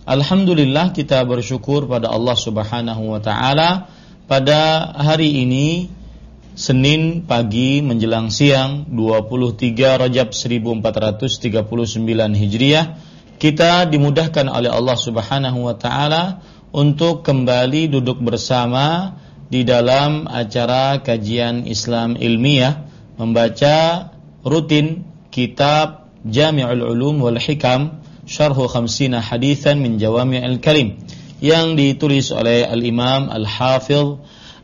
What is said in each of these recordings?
Alhamdulillah kita bersyukur pada Allah Subhanahu wa taala pada hari ini Senin pagi menjelang siang 23 Rajab 1439 Hijriah, kita dimudahkan oleh Allah Subhanahu wa taala untuk kembali duduk bersama di dalam acara kajian Islam ilmiah, membaca rutin kitab Jami'ul Ulum wal Hikam Syarhu Khamsina Hadithan min Jawami'il Kalim yang ditulis oleh Al-Imam Al-Hafidh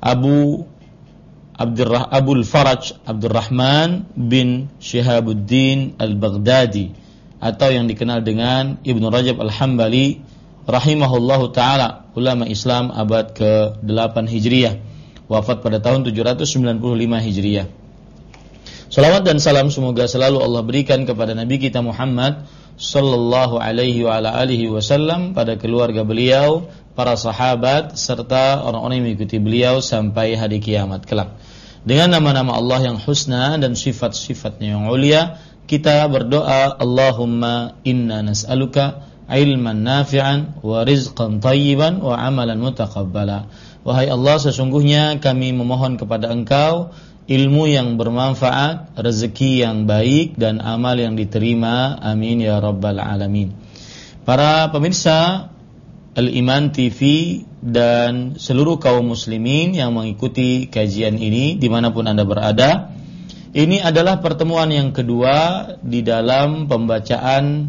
Abul Faraj Abdurrahman bin Shihabuddin Al-Baghdadi atau yang dikenal dengan Ibnu Rajab Al-Hambali rahimahullahu ta'ala, ulama Islam abad ke-8 Hijriah, wafat pada tahun 795 Hijriah. Salawat dan salam semoga selalu Allah berikan kepada Nabi kita Muhammad sallallahu alaihi wa ala alihi wasallam, pada keluarga beliau, para sahabat serta orang-orang yang mengikuti beliau sampai hari kiamat kelak. Dengan nama-nama Allah yang husna dan sifat-sifatnya yang ulia, kita berdoa, Allahumma inna nas'aluka ilman nafi'an wa rizqan tayyiban wa amalan mutaqabbala. Wahai Allah, sesungguhnya kami memohon kepada Engkau ilmu yang bermanfaat, rezeki yang baik, dan amal yang diterima. Amin ya rabbal alamin. Para pemirsa Al-Iman TV dan seluruh kaum muslimin yang mengikuti kajian ini dimanapun Anda berada, ini adalah pertemuan yang kedua di dalam pembacaan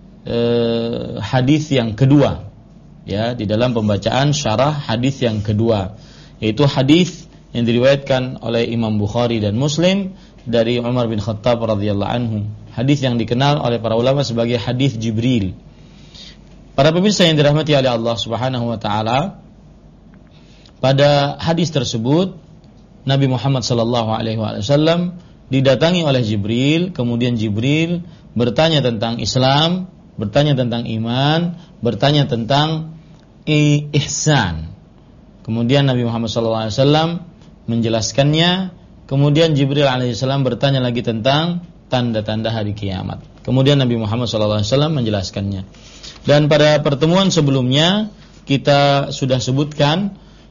hadis yang kedua, ya, di dalam pembacaan syarah hadis yang kedua, yaitu hadis yang diriwayatkan oleh Imam Bukhari dan Muslim dari Umar bin Khattab radhiyallahu anhu, hadis yang dikenal oleh para ulama sebagai hadis Jibril. Para pemirsa yang dirahmati oleh Allah Subhanahu wa taala, pada hadis tersebut Nabi Muhammad sallallahu alaihi wasallam didatangi oleh Jibril, kemudian Jibril bertanya tentang Islam, bertanya tentang iman, bertanya tentang ihsan. Kemudian Nabi Muhammad sallallahu alaihi wasallam menjelaskannya. Kemudian Jibril alaihissalam bertanya lagi tentang tanda-tanda hari kiamat. Kemudian Nabi Muhammad sallallahu alaihi wasallam menjelaskannya. Dan pada pertemuan sebelumnya kita sudah sebutkan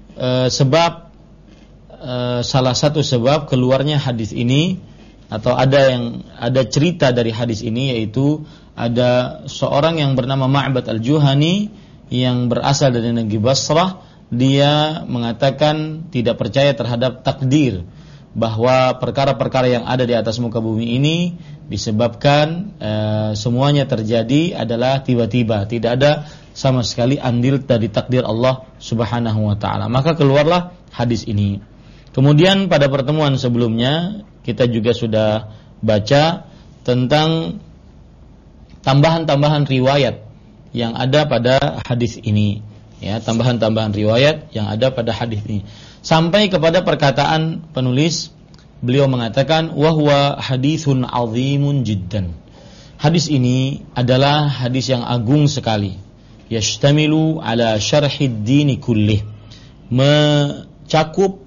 salah satu sebab keluarnya hadis ini, atau ada cerita dari hadis ini, yaitu ada seorang yang bernama Ma'bad Al-Juhani yang berasal dari negeri Basrah. Dia mengatakan tidak percaya terhadap takdir, bahwa perkara-perkara yang ada di atas muka bumi ini disebabkan semuanya terjadi adalah tiba-tiba, tidak ada sama sekali andil dari takdir Allah Subhanahu wa taala. Maka keluarlah hadis ini. Kemudian pada pertemuan sebelumnya kita juga sudah baca tentang tambahan-tambahan riwayat yang ada pada hadis ini, ya, tambahan-tambahan riwayat yang ada pada hadis ini, sampai kepada perkataan penulis. Beliau mengatakan, wa huwa haditsun azimun jiddan. Hadis ini adalah hadis yang agung sekali. Yashtamilu ala syarhid dini kullih, mencakup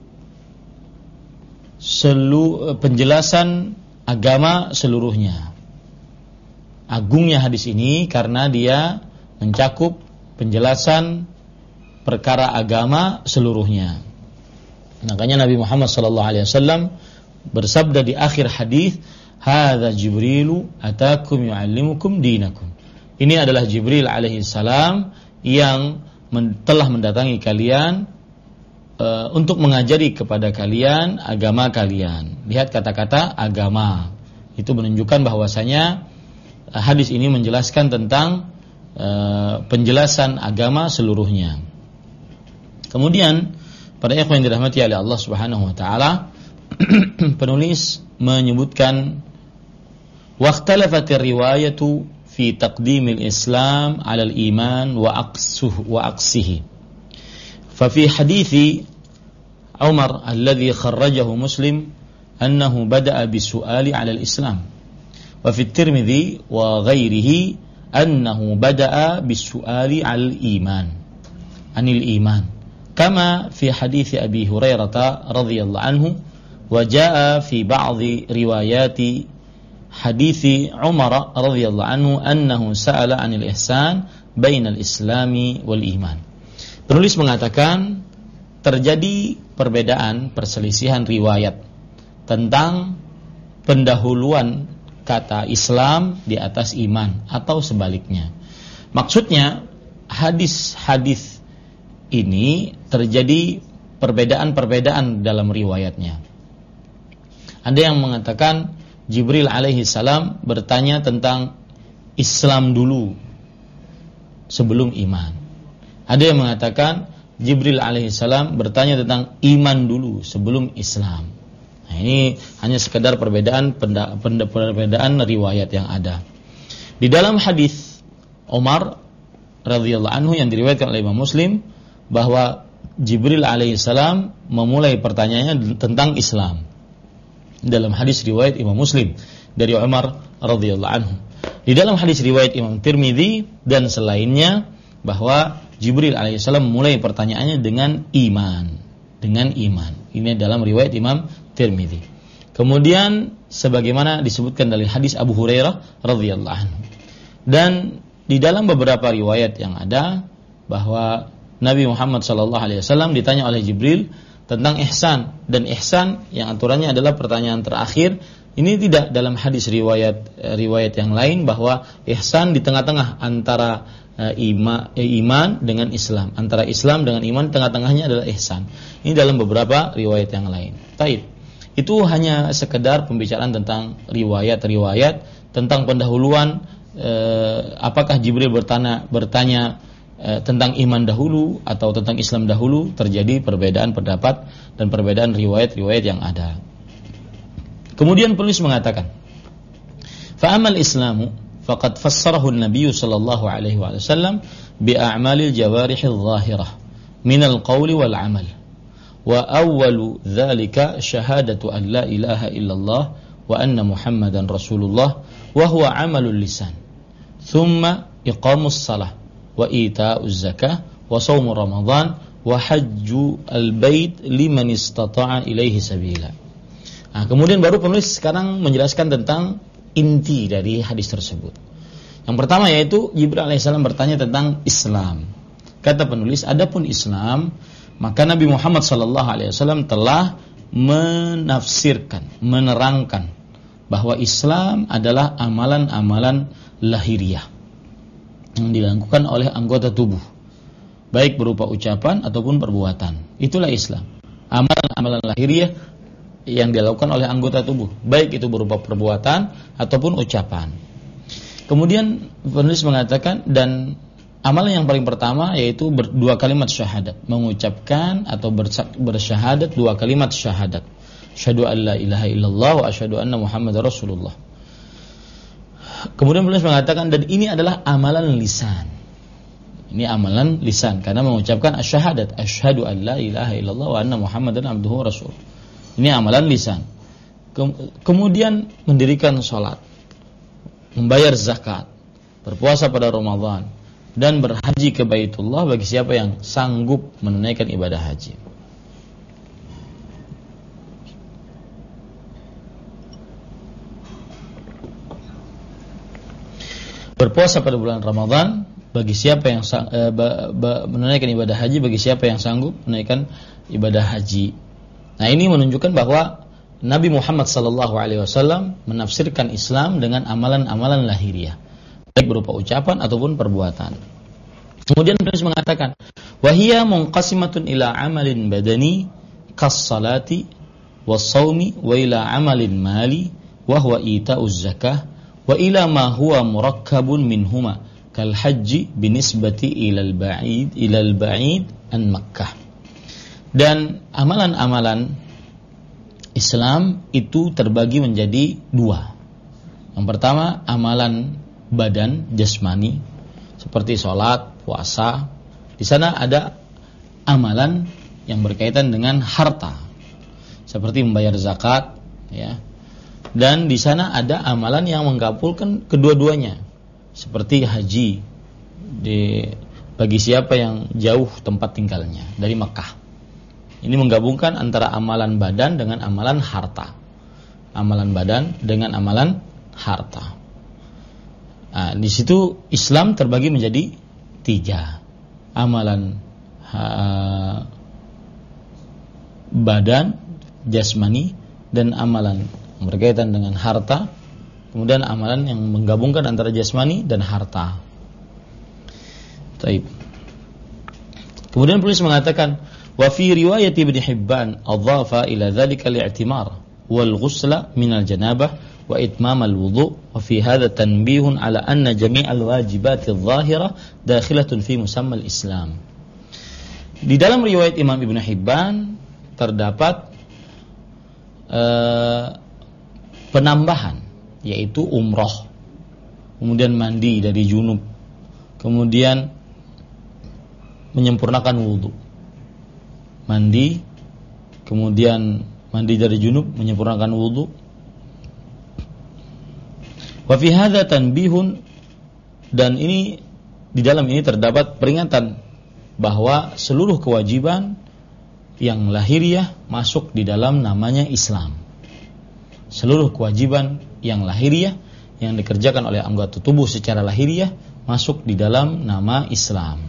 penjelasan agama seluruhnya. Agungnya hadis ini karena dia mencakup penjelasan perkara agama seluruhnya. Makanya Nabi Muhammad SAW bersabda di akhir hadis, "Hadza Jibrilu atakum yu'allimukum dinakum." Ini adalah Jibril alaihi salam yang telah mendatangi kalian untuk mengajari kepada kalian agama kalian. Lihat kata-kata agama. Itu menunjukkan bahwasanya hadis ini menjelaskan tentang penjelasan agama seluruhnya. Kemudian para ikhwan yang dirahmati oleh Allah Subhanahu wa taala, penulis menyebutkan waqtalafatir riwayatu fi taqdimil Islam 'ala al-iman wa aqsihi. Fa fi hadithi Umar alladhi kharrajahu Muslim annahu bada'a bisu'ali 'ala al-Islam. Wa fi at-Tirmidzi wa ghairihi annahu bada'a bisu'ali 'ala al-iman. 'Anil iman. Kama fi hadithi Abi Hurairah radhiyallahu anhu. وجاء في بعض روايات حديث عمر رضي الله عنه أنه سأل عن الإحسان bainal islami wal iman. Penulis mengatakan terjadi perbedaan, perselisihan riwayat tentang pendahuluan kata Islam di atas iman atau sebaliknya. Maksudnya hadis-hadis ini terjadi perbedaan-perbedaan dalam riwayatnya. Ada yang mengatakan Jibril alaihi salam bertanya tentang Islam dulu sebelum iman. Ada yang mengatakan Jibril alaihi salam bertanya tentang iman dulu sebelum Islam. Nah, ini hanya sekedar perbedaan riwayat yang ada. Di dalam hadis Umar radhiyallahu anhu yang diriwayatkan oleh Imam Muslim bahwa Jibril alaihi salam memulai pertanyaannya tentang Islam. Dalam hadis riwayat Imam Muslim dari Umar radhiyallahu anhu. Di dalam hadis riwayat Imam Tirmidzi dan selainnya bahwa Jibril alaihissalam memulai pertanyaannya dengan iman. Ini dalam riwayat Imam Tirmidzi. Kemudian sebagaimana disebutkan dari hadis Abu Hurairah radhiyallahu anhu. Dan di dalam beberapa riwayat yang ada bahwa Nabi Muhammad SAW ditanya oleh Jibril tentang ihsan, dan ihsan yang aturannya adalah pertanyaan terakhir. Ini tidak dalam hadis riwayat yang lain bahwa ihsan di tengah-tengah antara iman dengan Islam, antara Islam dengan iman, tengah-tengahnya adalah ihsan. Ini dalam beberapa riwayat yang lain. Taib. Itu hanya sekedar pembicaraan tentang riwayat-riwayat tentang pendahuluan, apakah Jibril bertanya tentang iman dahulu atau tentang Islam dahulu. Terjadi perbedaan pendapat dan perbedaan riwayat-riwayat yang ada. Kemudian penulis mengatakan, fa'amal Islamu faqad fassarahu an-nabiy sallallahu alaihi wasallam bi a'malil jawarih adh-dhahirah min al-qawli wal 'amal. Wa awwalu dzalika syahadatu an la ilaha illallah wa anna Muhammadan Rasulullah wa huwa 'amalul lisan. Thumma iqamus shalah wa ita'uz zakah wa shaum Ramadan wa hajju al-bait liman istata'a ilaihi sabila. Nah, kemudian baru penulis sekarang menjelaskan tentang inti dari hadis tersebut. Yang pertama yaitu Jibril alaihissalam bertanya tentang Islam. Kata penulis, adapun Islam, maka Nabi Muhammad SAW telah menafsirkan, menerangkan bahwa Islam adalah amalan-amalan lahiriah yang dilakukan oleh anggota tubuh, baik berupa ucapan ataupun perbuatan. Itulah Islam. Amalan-amalan lahiriah yang dilakukan oleh anggota tubuh, baik itu berupa perbuatan ataupun ucapan. Kemudian penulis mengatakan, dan amalan yang paling pertama yaitu dua kalimat syahadat, mengucapkan atau bersyahadat dua kalimat syahadat, asyhadu an la ilaha illallah wa asyhadu anna Muhammadar Rasulullah. Kemudian penulis mengatakan, dan ini adalah amalan lisan. Ini amalan lisan karena mengucapkan asyahadat, asyhadu an la ilaha illallah wa anna Muhammadan abduhu wa rasuluh. Ini amalan lisan. Kemudian mendirikan salat, membayar zakat, berpuasa pada Ramadan, dan berhaji ke Baitullah bagi siapa yang sanggup menunaikan ibadah haji. Berpuasa pada bulan Ramadan bagi siapa yang menunaikan ibadah haji, bagi siapa yang sanggup menunaikan ibadah haji. Nah, ini menunjukkan bahwa Nabi Muhammad SAW menafsirkan Islam dengan amalan-amalan lahiriah, baik berupa ucapan ataupun perbuatan. Kemudian penulis mengatakan, wahiyya munqasimatun ila amalin badani kas-salati was-shaumi wa ila amalin mali wa huwa ita'uz zakah wa ila ma huwa murakkabun minhuma kal hajji binisbati ila al-ba'id an Makkah. Dan amalan-amalan Islam itu terbagi menjadi dua. Yang pertama, amalan badan jasmani seperti sholat, puasa. Di sana ada amalan yang berkaitan dengan harta seperti membayar zakat, ya. Dan di sana ada amalan yang menggabungkan kedua-duanya seperti haji bagi siapa yang jauh tempat tinggalnya dari Makkah. Ini menggabungkan antara amalan badan dengan amalan harta. Amalan badan dengan amalan harta. Nah, di situ Islam terbagi menjadi 3. Amalan badan, jasmani, dan amalan berkaitan dengan harta. Kemudian amalan yang menggabungkan antara jasmani dan harta. Taib. Kemudian penulis mengatakan, wa fi riwayat Ibnu Hibban adhafa ila dzalika al-i'timar wal ghusla min al-janabah wa itmam al-wudu' wa fi hadha tanbihun ala anna jami' al-wajibat adh-dhahirah dakhilatun fi musamma al-Islam. Di dalam riwayat Imam Ibnu Hibban terdapat penambahan, yaitu umroh, kemudian mandi dari junub, kemudian menyempurnakan wudu. Mandi, kemudian mandi dari junub, menyempurnakan wudu. Wa fi hadza tanbihun, dan ini di dalam ini terdapat peringatan bahwa seluruh kewajiban yang lahiriah masuk di dalam namanya Islam. Seluruh kewajiban yang lahiriah yang dikerjakan oleh anggota tubuh secara lahiriah masuk di dalam nama Islam.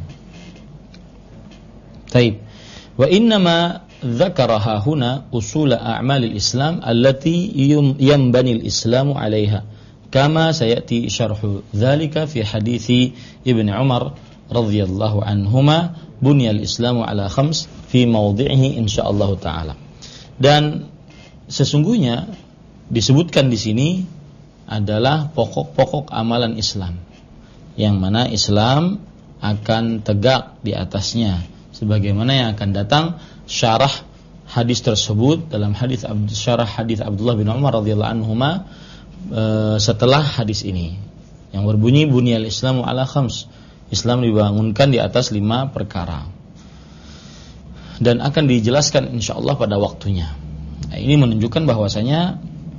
Taib. Wa innama dzakaraha huna usul a'mal al-Islam allati yanbani al-Islamu 'alayha kama sayati syarhu dzalika fi hadithi Ibnu Umar radhiyallahu anhuma bunyal Islamu 'ala khams fi mawdhi'ihi insyaallah taala. Dan sesungguhnya disebutkan di sini adalah pokok-pokok amalan Islam, yang mana Islam akan tegak di atasnya, sebagaimana yang akan datang syarah hadis tersebut dalam syarah hadis Abdullah bin Umar radhiyallahu anhuma setelah hadis ini, yang berbunyi bunyal Islamu 'ala khams. Islam dibangunkan di atas 5 perkara, dan akan dijelaskan insyaallah pada waktunya. Nah, ini menunjukkan bahwasanya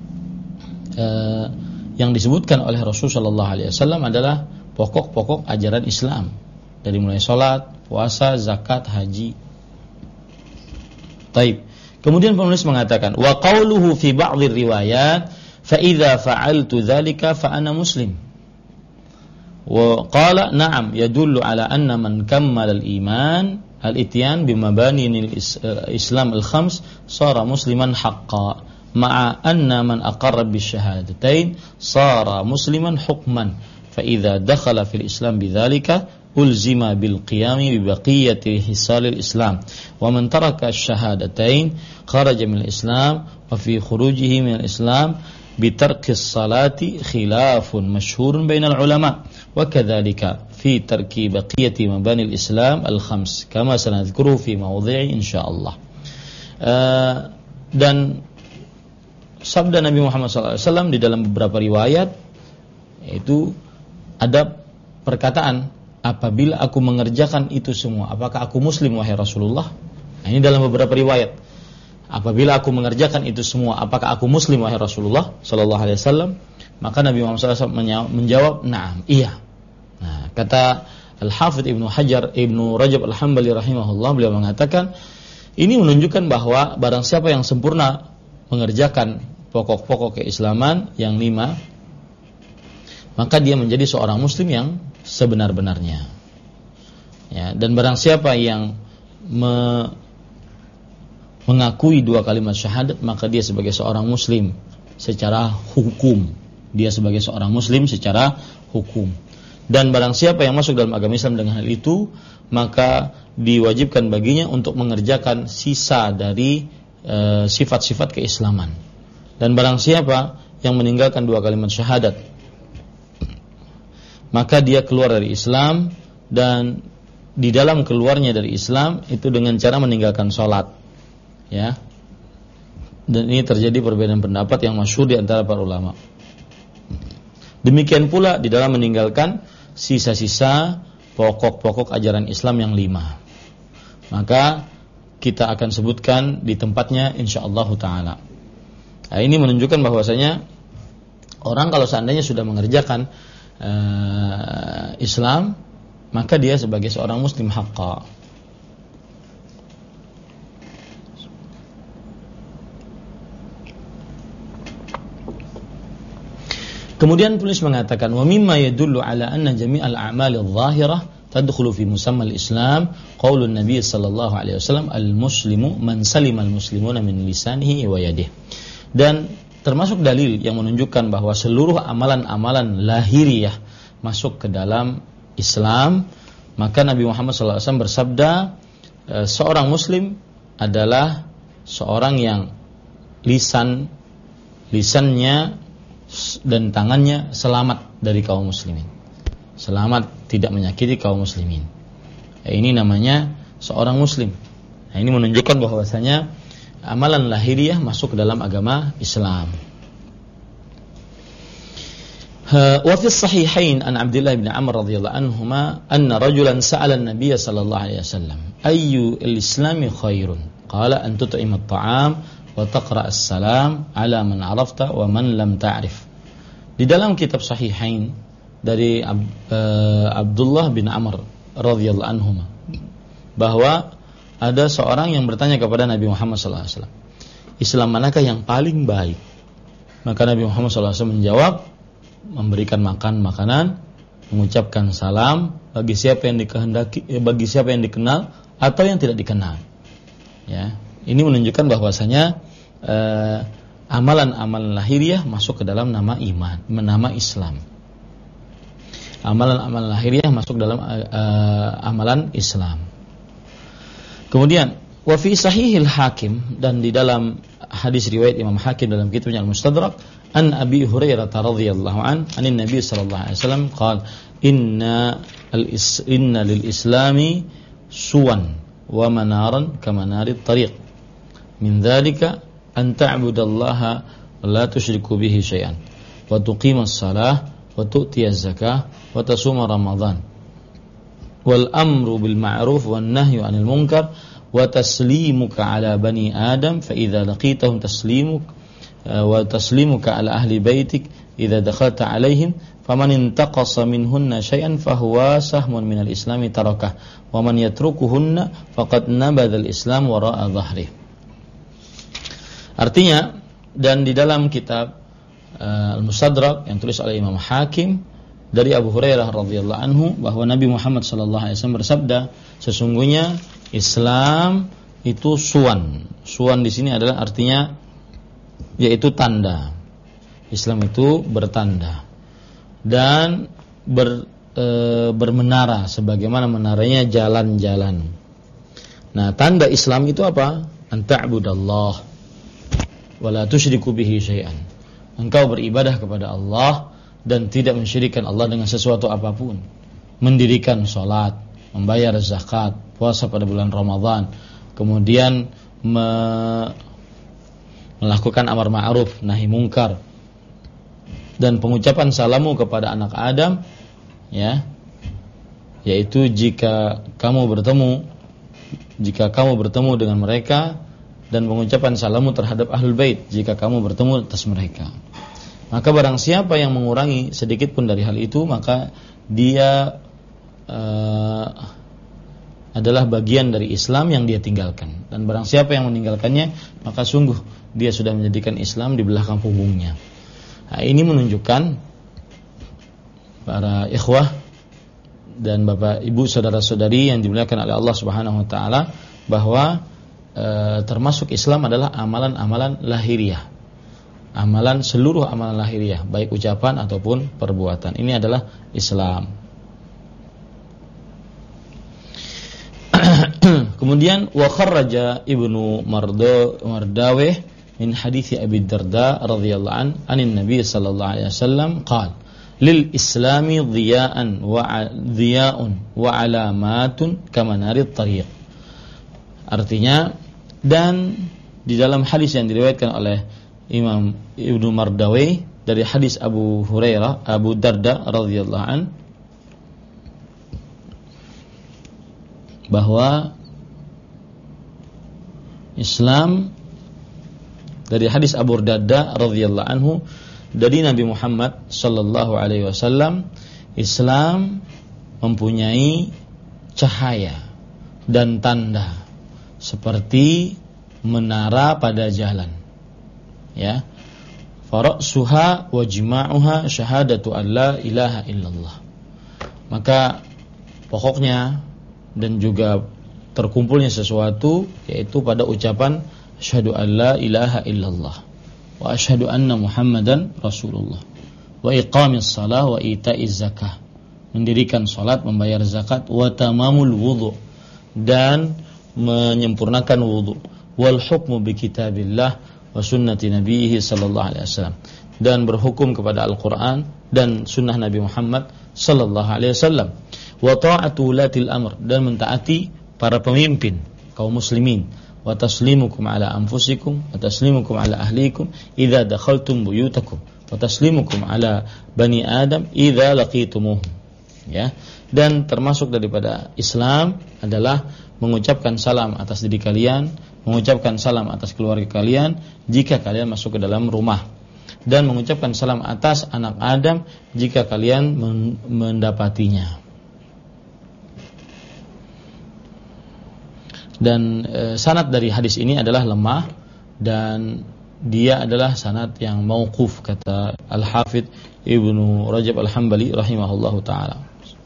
yang disebutkan oleh Rasulullah sallallahu alaihi wasallam adalah pokok-pokok ajaran Islam, dari mulai salat, puasa, zakat, haji. Taib. Kemudian penulis mengatakan, wa qauluhu fi ba'dhi riwayat fa idza fa'altu dzalika fa ana muslim. Wa qala na'am yadullu ala anna man kammala al-iman al-ityan bimabani al-islam al-khams sara musliman haqqan ma'a anna man aqarra bisyahadatain sara musliman hukman fa idza dakhala fil islam bidzalika ulzima bil qiyami bi baqiyati hisal al-islam wa man taraka ash-shahadatain kharaja min al-islam wa fi khurujihi min al-islam bitarki as-salati khilafun masyhurun bainal ulama wa kadzalika fi tarki baqiyati mabani al-islam al-khams kama sanadhkuru fi mawdhi'i insyaallah. Dan sabda Nabi Muhammad SAW di dalam beberapa riwayat, yaitu ada perkataan, apabila aku mengerjakan itu semua, apakah aku muslim wahai Rasulullah? Nah, ini dalam beberapa riwayat. Apabila aku mengerjakan itu semua, apakah aku muslim wahai Rasulullah sallallahu alaihi wasallam? Maka Nabi Muhammad SAW menjawab, "Na'am, iya." Nah, kata Al-Hafidz Ibnu Rajab Al-Hambali rahimahullah, beliau mengatakan, ini menunjukkan bahwa barang siapa yang sempurna mengerjakan pokok-pokok keislaman yang 5, maka dia menjadi seorang muslim yang sebenar-benarnya. Ya, dan barang siapa yang mengakui 2 kalimat syahadat, maka dia sebagai seorang muslim secara hukum. Dia sebagai seorang muslim secara hukum. Dan barang siapa yang masuk dalam agama Islam dengan hal itu, maka diwajibkan baginya untuk mengerjakan sisa dari sifat-sifat keislaman. Dan barang siapa yang meninggalkan 2 kalimat syahadat, maka dia keluar dari Islam, dan di dalam keluarnya dari Islam itu dengan cara meninggalkan sholat, ya. Dan ini terjadi perbedaan pendapat yang masyhur di antara para ulama. Demikian pula di dalam meninggalkan sisa-sisa pokok-pokok ajaran Islam yang 5. Maka kita akan sebutkan di tempatnya insyaallah taala. Nah, ini menunjukkan bahwasanya orang kalau seandainya sudah mengerjakan Islam, maka dia sebagai seorang muslim haqqa. Kemudian penulis mengatakan, wa mimma yadullu ala anna jami'al a'mal adh-dhahirah tadkhulu fi musamma al-Islam qaulun Nabi sallallahu alaihi wasallam al-muslimu man salima al-muslimuna min lisanihi wa yadihi. Dan termasuk dalil yang menunjukkan bahwa seluruh amalan-amalan lahiriah masuk ke dalam Islam, maka Nabi Muhammad sallallahu alaihi wasallam bersabda, seorang muslim adalah seorang yang lisannya dan tangannya selamat dari kaum muslimin. Selamat tidak menyakiti kaum muslimin. Ini namanya seorang muslim. Nah, ini menunjukkan bahwasanya amalan lahiriah masuk ke dalam agama Islam. Wa fi sahihain an Abdullah bin Amr radhiyallahu anhuma anna rajulan sa'ala an-nabiy sallallahu alaihi wasallam ayyu al-islami khairun qala an tut'ima at-ta'am wa taqra as-salam ala man 'arafta wa man lam ta'rif. Di dalam kitab sahihain dari Abdullah bin Amr radhiyallahu anhuma bahwa ada seorang yang bertanya kepada Nabi Muhammad sallallahu alaihi wasallam, Islam manakah yang paling baik? Maka Nabi Muhammad sallallahu alaihi wasallam menjawab, memberikan makan makanan, mengucapkan salam bagi siapa yang dikehendaki, bagi siapa yang dikenal atau yang tidak dikenal. Ya, ini menunjukkan bahwasanya amalan-amalan lahiriah masuk ke dalam nama iman, nama Islam. Amalan-amalan lahiriah masuk dalam amalan Islam. Kemudian wa fi sahihil Hakim, dan di dalam hadis riwayat Imam Hakim dalam kitabnya Al-Mustadrak, an Abi Hurairah radhiyallahu anin Nabi sallallahu alaihi wasallam qala inna lil islami suwan wa manaran kama narit tariq min dzalika an ta'budallaha wa la tusyriku bihi syai'an wa tuqimas shalah wa tu'tiyaz zakah wa tasuma Ramadan wal amru bil ma'ruf wan nahyu 'anil munkar wa taslimuka 'ala bani Adam fa idza laqitahum wa taslimuka 'ala ahli baitik idza dakhalta 'alaihim faman intaqasa minhunna syai'an fahuwa sahmun minal islami tarakah wa man yatrukuhunna faqad nabadha al-islam wara'a dhahri. Artinya, dan di dalam kitab Al-Mustadrak yang tulis oleh Imam Hakim dari Abu Hurairah radhiyallahu anhu bahwa Nabi Muhammad sallallahu alaihi wasallam bersabda, sesungguhnya Islam itu suwan. Suwan di sini adalah artinya yaitu tanda. Islam itu bertanda dan bermenara sebagaimana menaranya jalan-jalan. Nah, tanda Islam itu apa? An ta'budallah wa la tusyriku bihi syai'an. Engkau beribadah kepada Allah dan tidak mensyirikkan Allah dengan sesuatu apapun. Mendirikan salat, membayar zakat, puasa pada bulan Ramadan, kemudian melakukan amar ma'ruf nahi mungkar, dan pengucapan salamu kepada anak Adam, ya, yaitu jika kamu bertemu dengan mereka, dan pengucapan salamu terhadap ahlul bait jika kamu bertemu atas mereka. Maka barang siapa yang mengurangi sedikit pun dari hal itu, maka dia adalah bagian dari Islam yang dia tinggalkan. Dan barang siapa yang meninggalkannya, maka sungguh dia sudah menjadikan Islam di belakang punggungnya. Nah, ini menunjukkan para ikhwah dan bapak ibu saudara-saudari yang dimuliakan oleh Allah Subhanahu wa taala bahwa termasuk Islam adalah amalan-amalan lahiriah. Seluruh amalan lahiriah, baik ucapan ataupun perbuatan. Ini adalah Islam. Kemudian wa kharraja Ibnu Mardawih min hadits Abi Darda radhiyallahu anin Nabi sallallahu alaihi wasallam qala lil islami dhiya'un wa alamatun kama narit tariq. Artinya, dan di dalam hadis yang diriwayatkan oleh Imam Ibnu Mardawih dari hadis Abu Darda radhiyallahu an, bahwa Islam, dari hadis Abu Darda radhiyallahu anhu dari Nabi Muhammad sallallahu alaihi wasallam, Islam mempunyai cahaya dan tanda seperti menara pada jalan, ya. Fara'suha wa jima'uha syahadatu an la ilaha illallah. Maka pokoknya dan juga terkumpulnya sesuatu, yaitu pada ucapan asyhadu an la ilaha illallah wa asyhadu anna muhammadan rasulullah wa iqamis shalah wa ita'iz zakah, mendirikan salat, membayar zakat, wa tamamul wudu, dan menyempurnakan wudu, wal hukmu bi kitabillah wa sunnati nabiyhi sallallahu alaihi wasallam, dan berhukum kepada Al-Qur'an dan sunnah Nabi Muhammad sallallahu alaihi wasallam, wa ta'atu ulatil amr, dan mentaati para pemimpin kaum muslimin, wa taslimukum ala anfusikum wa taslimukum ala ahlikum idza dakhaltum buyutakum wa taslimukum ala bani adam idza laqitumuhum, ya. Dan termasuk daripada Islam adalah mengucapkan salam atas diri kalian, mengucapkan salam atas keluarga kalian jika kalian masuk ke dalam rumah, dan mengucapkan salam atas anak Adam jika kalian mendapatinya. Dan sanad dari hadis ini adalah lemah, dan dia adalah sanad yang mauquf, kata Al-Hafidz Ibnu Rajab Al-Hambali rahimahullahu taala.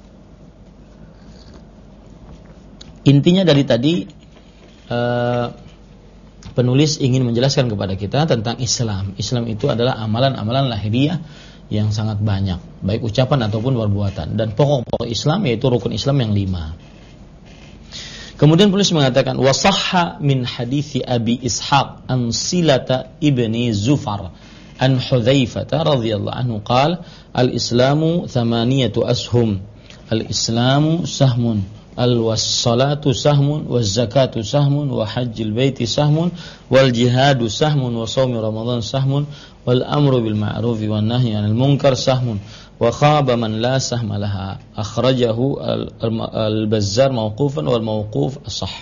Intinya dari tadi penulis ingin menjelaskan kepada kita tentang Islam. Islam itu adalah amalan-amalan lahiriah yang sangat banyak, baik ucapan ataupun perbuatan, dan pokok-pokok Islam yaitu rukun Islam yang 5. Kemudian penulis mengatakan wasahha min hadithi Abi Ishaq an Silata ibni Zufar an Hudzaifah radhiyallahu anhu qala al-islamu thamaniyatu ashum, al-islamu sahmun, al-wassalatu sahmun, waz-zakatu sahmun, wa hajjil baiti sahmun, wal jihadu sahmun, wa shaumi ramadan sahmun, wal amru bil ma'rufi wan nahyi 'anil munkar sahmun, wa khaba man la sahma laha. Akhrajahu al-Bazzar mauqufan wal mauquf as-sah.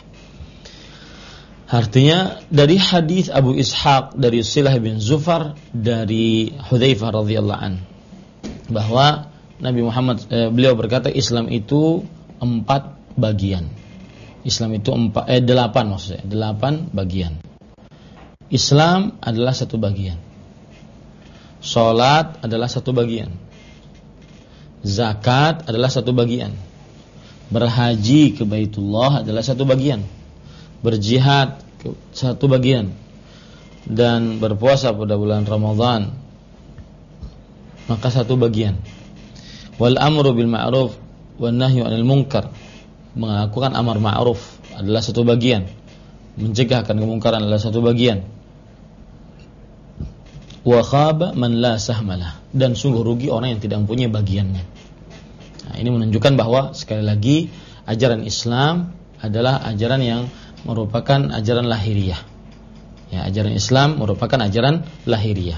Artinya dari hadis Abu Ishaq dari Silah bin Zufar dari Hudzaifah radhiyallahu an, bahwa Nabi Muhammad beliau berkata Islam itu 4 bagian. Islam itu 8 maksudnya, 8 bagian. Islam adalah 1 bagian. Salat adalah 1 bagian. Zakat adalah 1 bagian. Berhaji ke Baitullah adalah 1 bagian. Berjihad 1 bagian. Dan berpuasa pada bulan Ramadan maka 1 bagian. Wal amru bil ma'ruf wan nahyu 'anil munkar, melakukan amar ma'ruf adalah 1 bagian. Mencegah akan kemungkaran adalah 1 bagian. Wa khaba man la sahmalah, dan sungguh rugi orang yang tidak mempunyai bagiannya. Nah, ini menunjukkan bahwa sekali lagi ajaran Islam adalah ajaran yang merupakan ajaran lahiriah. Ya, ajaran Islam merupakan ajaran lahiriah.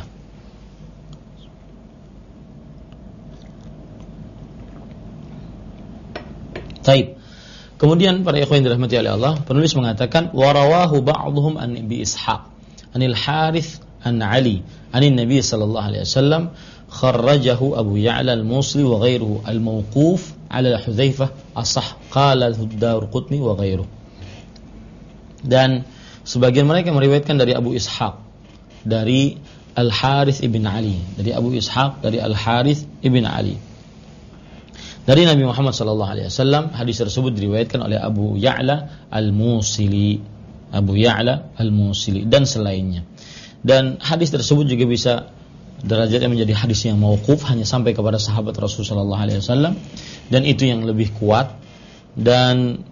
Taib. Kemudian para ikhwan yang dirahmati oleh Allah, penulis mengatakan wa rawahu ba'dhum an Abi Ishaq anil Harits an Ali anin Nabi sallallahu alaihi wasallam kharrajahu Abu Ya'la al-Musli wa ghairuhu al-mawquf ala Hudzaifah as-sah qala ad-Darqutni wa ghairuhu. Dan sebagian mereka meriwayatkan dari Abu Ishaq dari Al-Harits ibn Ali, dari Abu Ishaq dari Al-Harits ibn Ali dari Nabi Muhammad sallallahu alaihi wasallam. Hadis tersebut diriwayatkan oleh Abu Ya'la al-Musili, Abu Ya'la al-Musili dan selainnya. Dan hadis tersebut juga bisa derajatnya menjadi hadis yang mauquf, hanya sampai kepada sahabat Rasul sallallahu alaihi wasallam, dan itu yang lebih kuat. Dan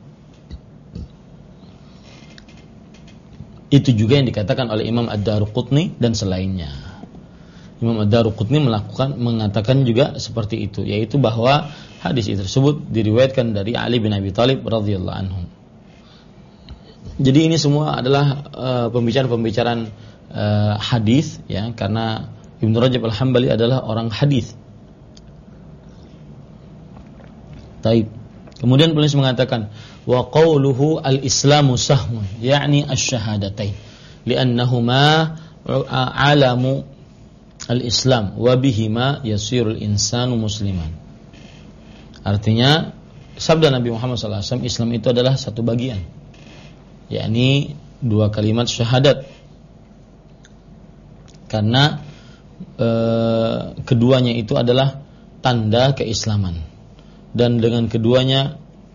itu juga yang dikatakan oleh Imam Ad-Darqutni dan selainnya. Imam Ad-Darqutni mengatakan juga seperti itu, yaitu bahwa hadis tersebut diriwayatkan dari Ali bin Abi Thalib radhiyallahu anhu. Jadi ini semua adalah pembicaraan hadis, ya, karena Ibnu Rajab Al-Hambali adalah orang hadis. Taib. Kemudian penulis mengatakan wa qawluhu al-islamu sahmun, yakni asy-syahadatain, li'annahuma alamu al-islam wa bihima yasirul insanu musliman. Artinya sabda Nabi Muhammad SAW, Islam itu adalah 1 bagian, yakni 2 kalimat syahadat, karena keduanya itu adalah tanda keislaman, dan dengan keduanya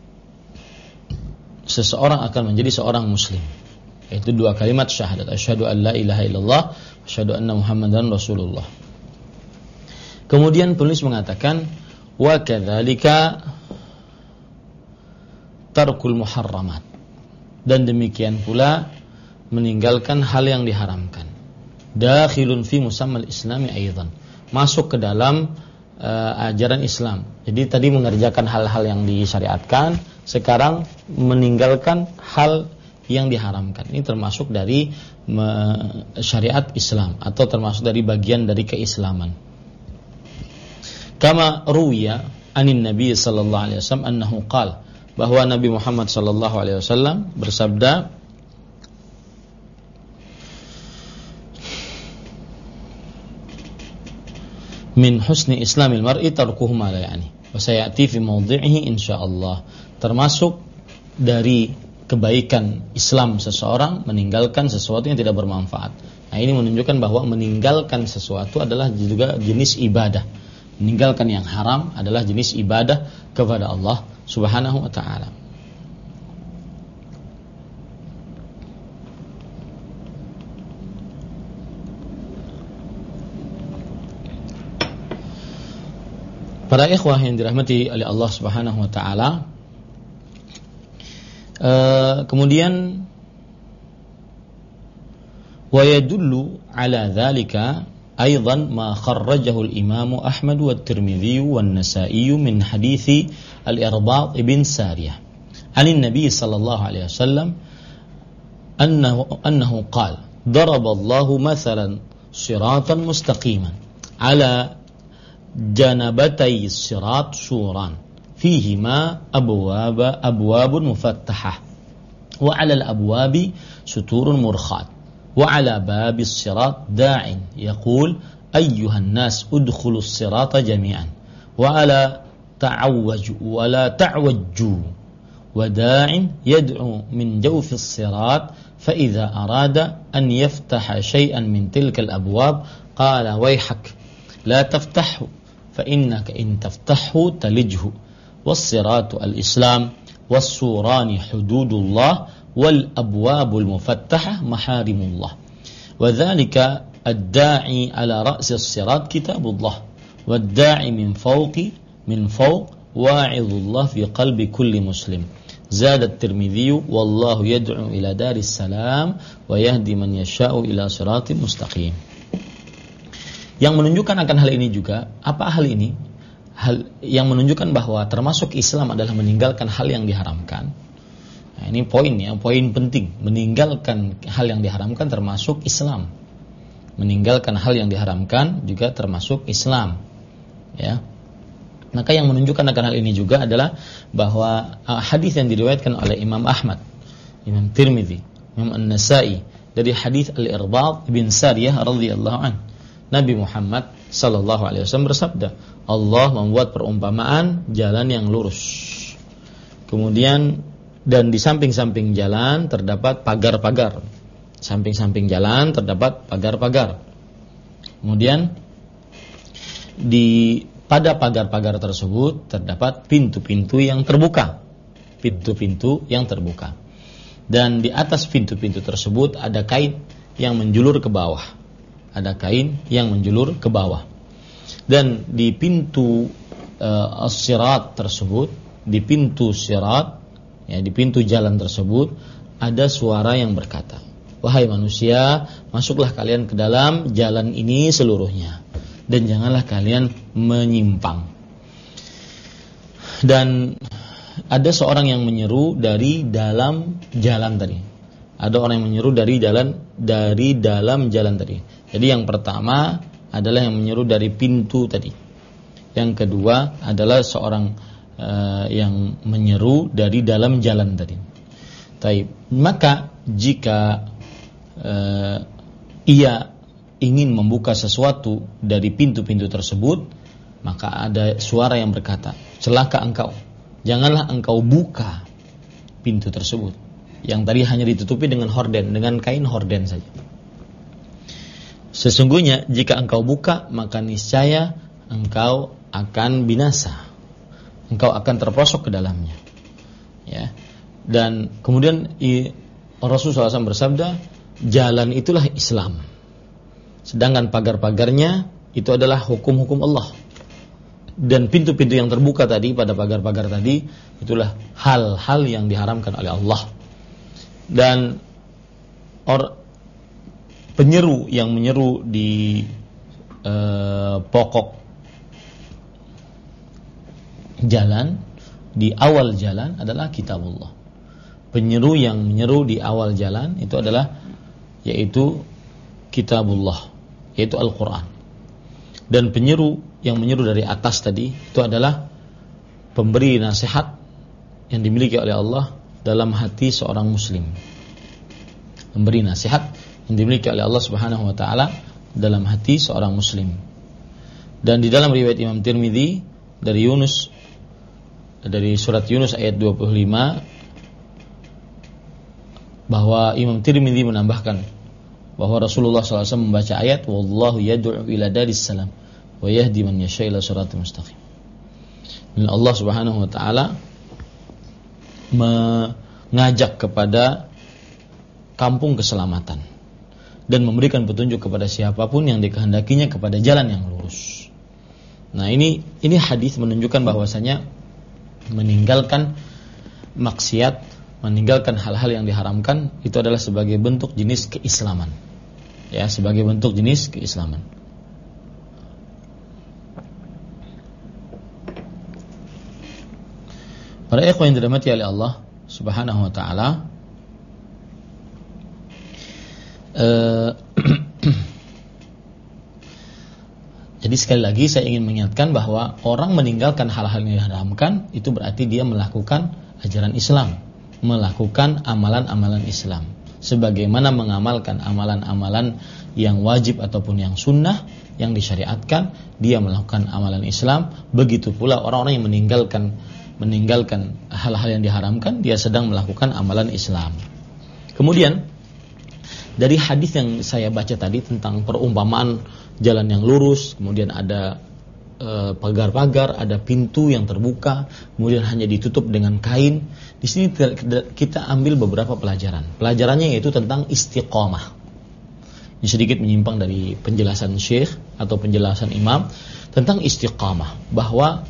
seseorang akan menjadi seorang muslim. Yaitu dua kalimat syahadat, asyhadu an la ilaha illallah, asyhadu anna muhammadan rasulullah. Kemudian penulis mengatakan wa kadzalika tarkul muharramat, dan demikian pula meninggalkan hal yang diharamkan. Dakhilun fi musammal islami aidan, masuk ke dalam ajaran Islam. Jadi tadi mengerjakan hal-hal yang disyariatkan, sekarang meninggalkan hal yang diharamkan. Ini termasuk dari syariat Islam atau termasuk dari bagian dari keislaman. Kama ruwiya anin Nabi sallallahu alaihi wasallam annahu qala, bahwa Nabi Muhammad sallallahu alaihi wasallam bersabda, min husni islamil mar'i tarkuhu ma la ya'ni wa sayati fi mawdhi'ihi insyaallah. Termasuk dari kebaikan Islam seseorang meninggalkan sesuatu yang tidak bermanfaat. Nah, ini menunjukkan bahwa meninggalkan sesuatu adalah juga jenis ibadah. Meninggalkan yang haram adalah jenis ibadah kepada Allah Subhanahu wa ta'ala. Para ikhwah yang dirahmati oleh Allah Subhanahu wa ta'ala, kemudian wa yadullu ala dzalika aidan ma kharrajahu al-Imam Ahmad wa at-Tirmidzi wa an-Nasa'i min hadithi al-Irbad ibn Sariyah anin Nabi sallallahu alaihi wasallam annahu qala daraba Allahu mathalan siratan mustaqiman ala janabatay sirat suran فيهما أبواب مفتحة وعلى الأبواب ستور مرخاة وعلى باب الصراط داع يقول أيها الناس ادخلوا الصراط جميعا ولا تعوجوا وداع يدعو من جوف الصراط فإذا أراد أن يفتح شيئا من تلك الأبواب قال ويحك لا تفتحه فإنك إن تفتحه تلجه والصراط الإسلام والسوران حدود الله والأبواب المفتحة محارم الله وذلك الداعي على رأس الصراط كتاب الله والداعي من فوق واعظ الله في قلب كل مسلم زاد الترمذي والله يدعو إلى دار السلام ويهدي من يشاء إلى صراط مستقيم. Yang menunjukkan akan hal ini juga, apa hal ini? Hal yang menunjukkan bahwa termasuk Islam adalah meninggalkan hal yang diharamkan. Nah, ini poinnya, poin penting. Meninggalkan hal yang diharamkan termasuk Islam. Meninggalkan hal yang diharamkan juga termasuk Islam. Ya. Maka yang menunjukkan akan hal ini juga adalah bahwa hadis yang diriwayatkan oleh Imam Ahmad, Imam Tirmidzi, Imam An-Nasa'i dari hadis Al-Irbad bin Sariyah radhiyallahu anhu. Nabi Muhammad sallallahu alaihi wasallam bersabda, Allah membuat perumpamaan jalan yang lurus. Kemudian dan di samping-samping jalan terdapat pagar-pagar. Samping-samping jalan terdapat pagar-pagar. Kemudian pada pagar-pagar tersebut terdapat pintu-pintu yang terbuka. Pintu-pintu yang terbuka. Dan di atas pintu-pintu tersebut ada kain yang menjulur ke bawah. Ada kain yang menjulur ke bawah. Dan di pintu as-sirat tersebut, di pintu sirat, ya, di pintu jalan tersebut ada suara yang berkata, wahai manusia, masuklah kalian ke dalam jalan ini seluruhnya, dan janganlah kalian menyimpang. Dan ada seorang yang menyeru dari dalam jalan tadi. Ada orang yang menyeru dari dalam jalan tadi. Jadi yang pertama adalah yang menyeru dari pintu tadi. Yang kedua adalah seorang yang menyeru dari dalam jalan tadi. Taib. Maka jika ia ingin membuka sesuatu dari pintu-pintu tersebut, maka ada suara yang berkata, celaka engkau, janganlah engkau buka pintu tersebut yang tadi hanya ditutupi dengan horden, dengan kain horden saja. Sesungguhnya jika engkau buka, maka niscaya engkau akan binasa, engkau akan terperosok ke dalamnya. Ya. Dan kemudian Rasulullah SAW bersabda, jalan itulah Islam. Sedangkan pagar-pagarnya itu adalah hukum-hukum Allah. Dan pintu-pintu yang terbuka tadi pada pagar-pagar tadi itulah hal-hal yang diharamkan oleh Allah. Dan penyeru yang menyeru di pokok jalan, di awal jalan adalah kitabullah. Penyeru yang menyeru di awal jalan itu adalah yaitu kitabullah, yaitu Al-Quran. Dan penyeru yang menyeru dari atas tadi itu adalah pemberi nasihat yang dimiliki oleh Allah dalam hati seorang muslim. Memberi nasihat yang dimiliki oleh Allah Subhanahu wa taala dalam hati seorang muslim. Dan di dalam riwayat Imam Tirmidzi dari Yunus, dari surat Yunus ayat 25, bahwa Imam Tirmidzi menambahkan bahwa Rasulullah SAW membaca ayat wallahu yad'u ila daris salam wa yahdi man yasha ila siratal mustaqim. Dan Allah Subhanahu wa taala mengajak kepada kampung keselamatan dan memberikan petunjuk kepada siapapun yang dikehendakinya kepada jalan yang lurus. Nah, ini hadis menunjukkan bahwasanya meninggalkan maksiat, meninggalkan hal-hal yang diharamkan itu adalah sebagai bentuk jenis keislaman. Ya, sebagai bentuk jenis keislaman. Para ikhwan yang dirahmati oleh Allah Subhanahu wa taala, jadi sekali lagi saya ingin mengingatkan bahwa orang meninggalkan hal-hal yang diharamkan itu berarti dia melakukan ajaran Islam, melakukan amalan-amalan Islam. Sebagaimana mengamalkan amalan-amalan yang wajib ataupun yang sunnah yang disyariatkan, dia melakukan amalan Islam. Begitu pula orang-orang yang meninggalkan hal-hal yang diharamkan, dia sedang melakukan amalan Islam. Kemudian dari hadis yang saya baca tadi tentang perumpamaan jalan yang lurus, kemudian ada pagar-pagar, ada pintu yang terbuka, kemudian hanya ditutup dengan kain. Di sini kita ambil beberapa pelajaran. Pelajarannya yaitu tentang istiqamah. Ini sedikit menyimpang dari penjelasan syekh atau penjelasan imam tentang istiqamah, bahwa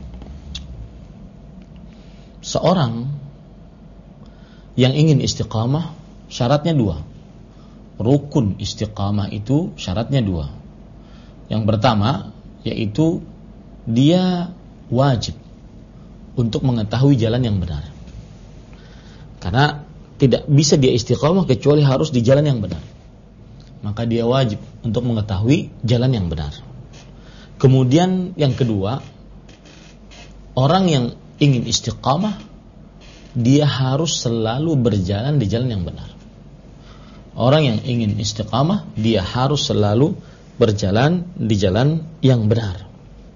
seorang yang ingin istiqamah syaratnya dua. Rukun istiqamah itu syaratnya dua. Yang pertama yaitu dia wajib untuk mengetahui jalan yang benar. Karena tidak bisa dia istiqamah kecuali harus di jalan yang benar. Maka dia wajib untuk mengetahui jalan yang benar. Kemudian yang kedua, orang yang ingin istiqamah dia harus selalu berjalan di jalan yang benar. Orang yang ingin istiqamah dia harus selalu berjalan di jalan yang benar.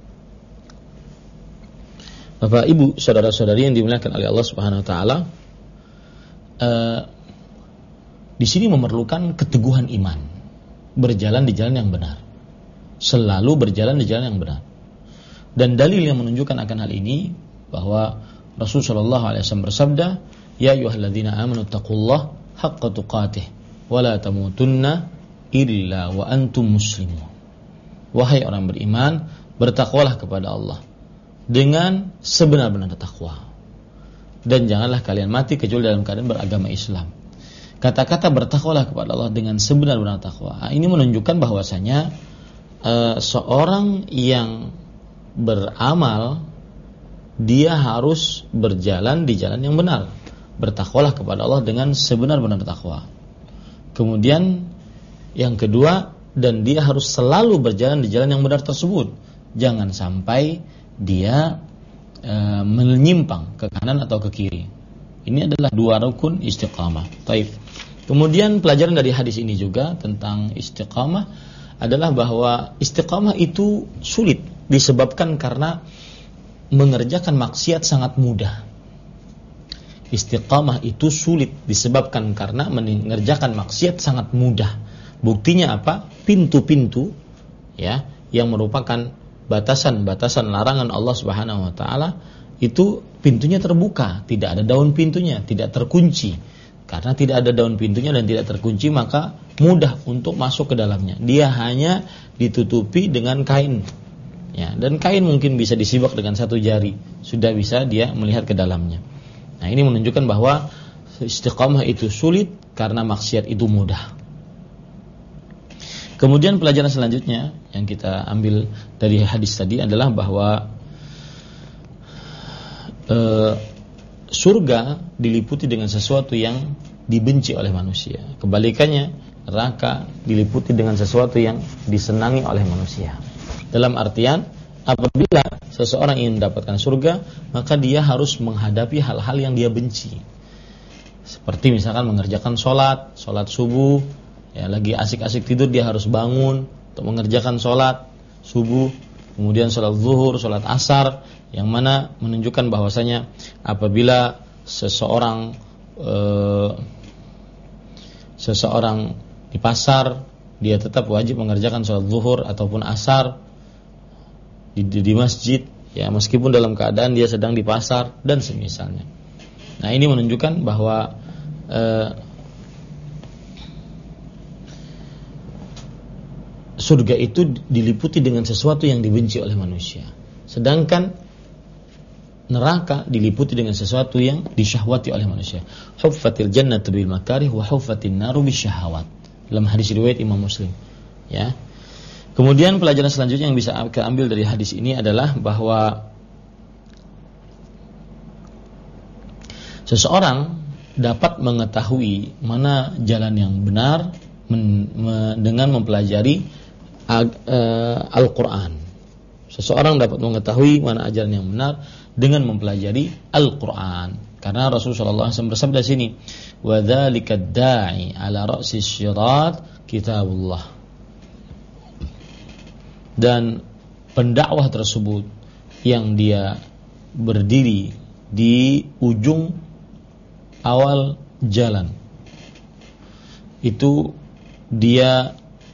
Bapak, Ibu, saudara-saudari yang dimuliakan oleh Allah Subhanahu wa taala, di sini memerlukan keteguhan iman, berjalan di jalan yang benar, selalu berjalan di jalan yang benar. Dan dalil yang menunjukkan akan hal ini bahwa Rasulullah SAW bersabda, ya ayyuhalladzina amanu taqullaha haqqa tuqatih wa la tamutunna illa wa antum muslimun. Wahai orang beriman, bertakwalah kepada Allah dengan sebenar-benar takwa, dan janganlah kalian mati kecuali dalam keadaan beragama Islam. Kata-kata bertakwalah kepada Allah dengan sebenar-benar takwa, ini menunjukkan bahwasanya seorang yang beramal dia harus berjalan di jalan yang benar. Bertakwalah kepada Allah dengan sebenar-benar takwa. Kemudian yang kedua, dan dia harus selalu berjalan di jalan yang benar tersebut. Jangan sampai dia menyimpang ke kanan atau ke kiri. Ini adalah dua rukun istiqamah. Taib. Kemudian pelajaran dari hadis ini juga tentang istiqamah adalah bahwa istiqamah itu sulit disebabkan karena mengerjakan maksiat sangat mudah. Istiqamah itu sulit disebabkan karena mengerjakan maksiat sangat mudah. Buktinya apa? Pintu-pintu ya yang merupakan batasan-batasan larangan Allah Subhanahu wa taala itu pintunya terbuka, tidak ada daun pintunya, tidak terkunci. Karena tidak ada daun pintunya dan tidak terkunci, maka mudah untuk masuk ke dalamnya. Dia hanya ditutupi dengan kain. Ya, dan kain mungkin bisa disibak dengan satu jari, sudah bisa dia melihat ke dalamnya. Nah, ini menunjukkan bahwa istiqamah itu sulit karena maksiat itu mudah. Kemudian pelajaran selanjutnya yang kita ambil dari hadis tadi adalah bahwa surga diliputi dengan sesuatu yang dibenci oleh manusia. Kebalikannya, neraka diliputi dengan sesuatu yang disenangi oleh manusia. Dalam artian, apabila seseorang ingin mendapatkan surga, maka dia harus menghadapi hal-hal yang dia benci. Seperti misalkan mengerjakan sholat subuh, ya lagi asik-asik tidur dia harus bangun untuk mengerjakan sholat subuh, kemudian sholat zuhur, sholat asar, yang mana menunjukkan bahwasanya apabila seseorang di pasar, dia tetap wajib mengerjakan sholat zuhur ataupun asar di masjid, ya meskipun dalam keadaan dia sedang di pasar dan semisalnya. Nah, ini menunjukkan bahwa surga itu diliputi dengan sesuatu yang dibenci oleh manusia. Sedangkan neraka diliputi dengan sesuatu yang disyahwati oleh manusia. Huffatil jannatu bil makarih wa huffatin naru bisyahawat. Dalam hadis riwayat Imam Muslim. Ya. Kemudian pelajaran selanjutnya yang bisa kita ambil dari hadis ini adalah bahwa seseorang dapat mengetahui mana jalan yang benar dengan mempelajari Al-Quran. Seseorang dapat mengetahui mana ajaran yang benar dengan mempelajari Al-Quran. Karena Rasulullah SAW bersabda sini, wa dzalika da'i ala ra'sis syirat kitabullah. Dan pendakwah tersebut yang dia berdiri di ujung awal jalan, itu dia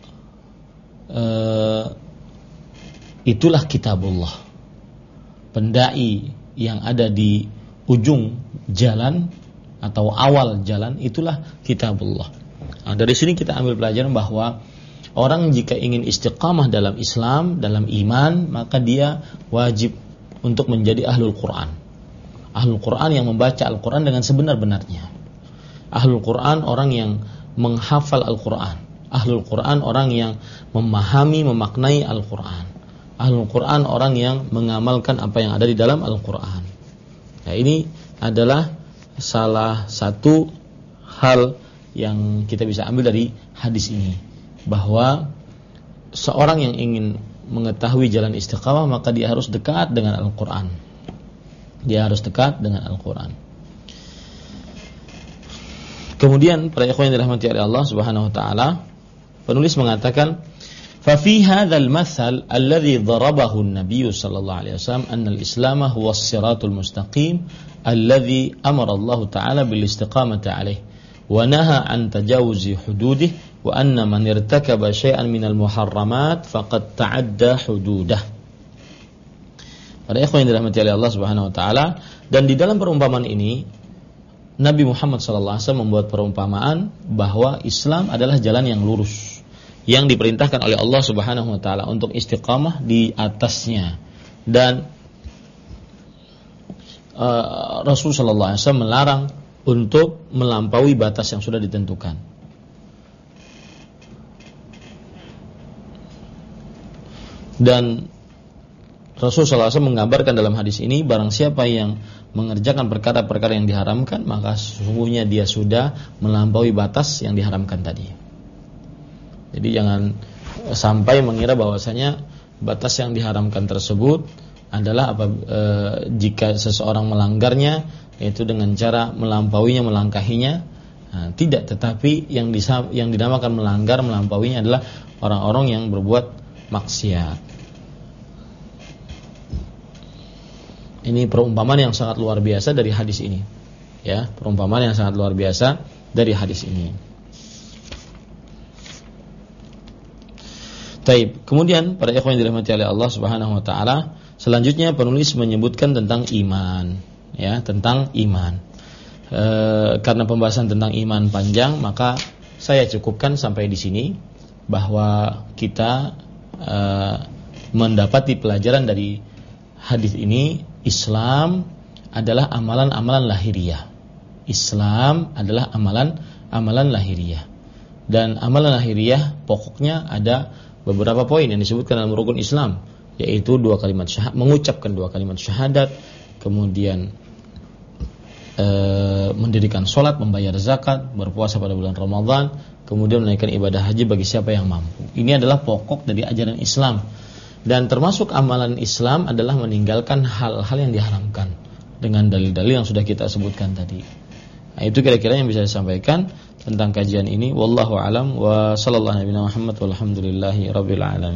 itulah kitabullah. Pendai yang ada di ujung jalan atau awal jalan itulah kitabullah. Nah, dari sini kita ambil pelajaran bahwa orang jika ingin istiqamah dalam Islam, dalam iman, maka dia wajib untuk menjadi ahlul Quran. Ahlul Quran yang membaca Al-Quran dengan sebenar-benarnya. Ahlul Quran orang yang menghafal Al-Quran. Ahlul Quran orang yang memahami, memaknai Al-Quran. Ahlul Quran orang yang mengamalkan apa yang ada di dalam Al-Quran. Nah, ini adalah salah satu hal yang kita bisa ambil dari hadis ini, bahwa seorang yang ingin mengetahui jalan istiqamah maka dia harus dekat dengan Al-Quran. Dia harus dekat dengan Al-Quran. Kemudian para ikhwan yang dirahmati oleh Allah Subhanahu wa taala, penulis mengatakan, ففي هذا المثل الذي ضربه النبي صلى الله عليه وسلم أن الإسلام هو الصراط المستقيم الذي أمر الله تعالى بالاستقامة عليه ونهى عن تجاوز حدوده وأن من ارتكب شيئا من المحرمات فقد تعدى حدوده. Para ikhwan yang dirahmati oleh Allah Subhanahu wa taala, dan di dalam perumpamaan ini Nabi Muhammad sallallahu alaihi wasallam membuat perumpamaan bahwa Islam adalah jalan yang lurus yang diperintahkan oleh Allah Subhanahu wa taala untuk istiqamah di atasnya, dan Rasul sallallahu alaihi wasallam melarang untuk melampaui batas yang sudah ditentukan. Dan Rasul sallallahu alaihi wasallam menggambarkan dalam hadis ini, barang siapa yang mengerjakan perkara-perkara yang diharamkan, maka sesungguhnya dia sudah melampaui batas yang diharamkan tadi. Jadi jangan sampai mengira bahwasanya batas yang diharamkan tersebut adalah jika seseorang melanggarnya, yaitu dengan cara melampauinya, melangkahinya. Nah, tidak, tetapi yang dinamakan melanggar, melampauinya adalah orang-orang yang berbuat maksiat. Ini perumpamaan yang sangat luar biasa dari hadis ini. Ya, perumpamaan yang sangat luar biasa dari hadis ini. Taib. Kemudian para ikhwan yang dirahmati oleh Allah Subhanahu wa taala, Selanjutnya penulis menyebutkan tentang iman, ya, tentang iman. Karena pembahasan tentang iman panjang, maka saya cukupkan sampai di sini, bahwa kita mendapati pelajaran dari hadis ini, Islam adalah amalan-amalan lahiriah. Islam adalah amalan lahiriah. Dan amalan lahiriah pokoknya ada beberapa poin yang disebutkan dalam rukun Islam, yaitu mengucapkan 2 kalimat syahadat, kemudian mendirikan sholat, membayar zakat, berpuasa pada bulan Ramadan, kemudian menunaikan ibadah haji bagi siapa yang mampu. Ini adalah pokok dari ajaran Islam. Dan termasuk amalan Islam adalah meninggalkan hal-hal yang diharamkan dengan dalil-dalil yang sudah kita sebutkan tadi. Nah, itu kira-kira yang bisa saya sampaikan tentang kajian ini. Wallahu a'lam wa sallallahu alaihi wa sallam. Walhamdulillahi rabbil alamin.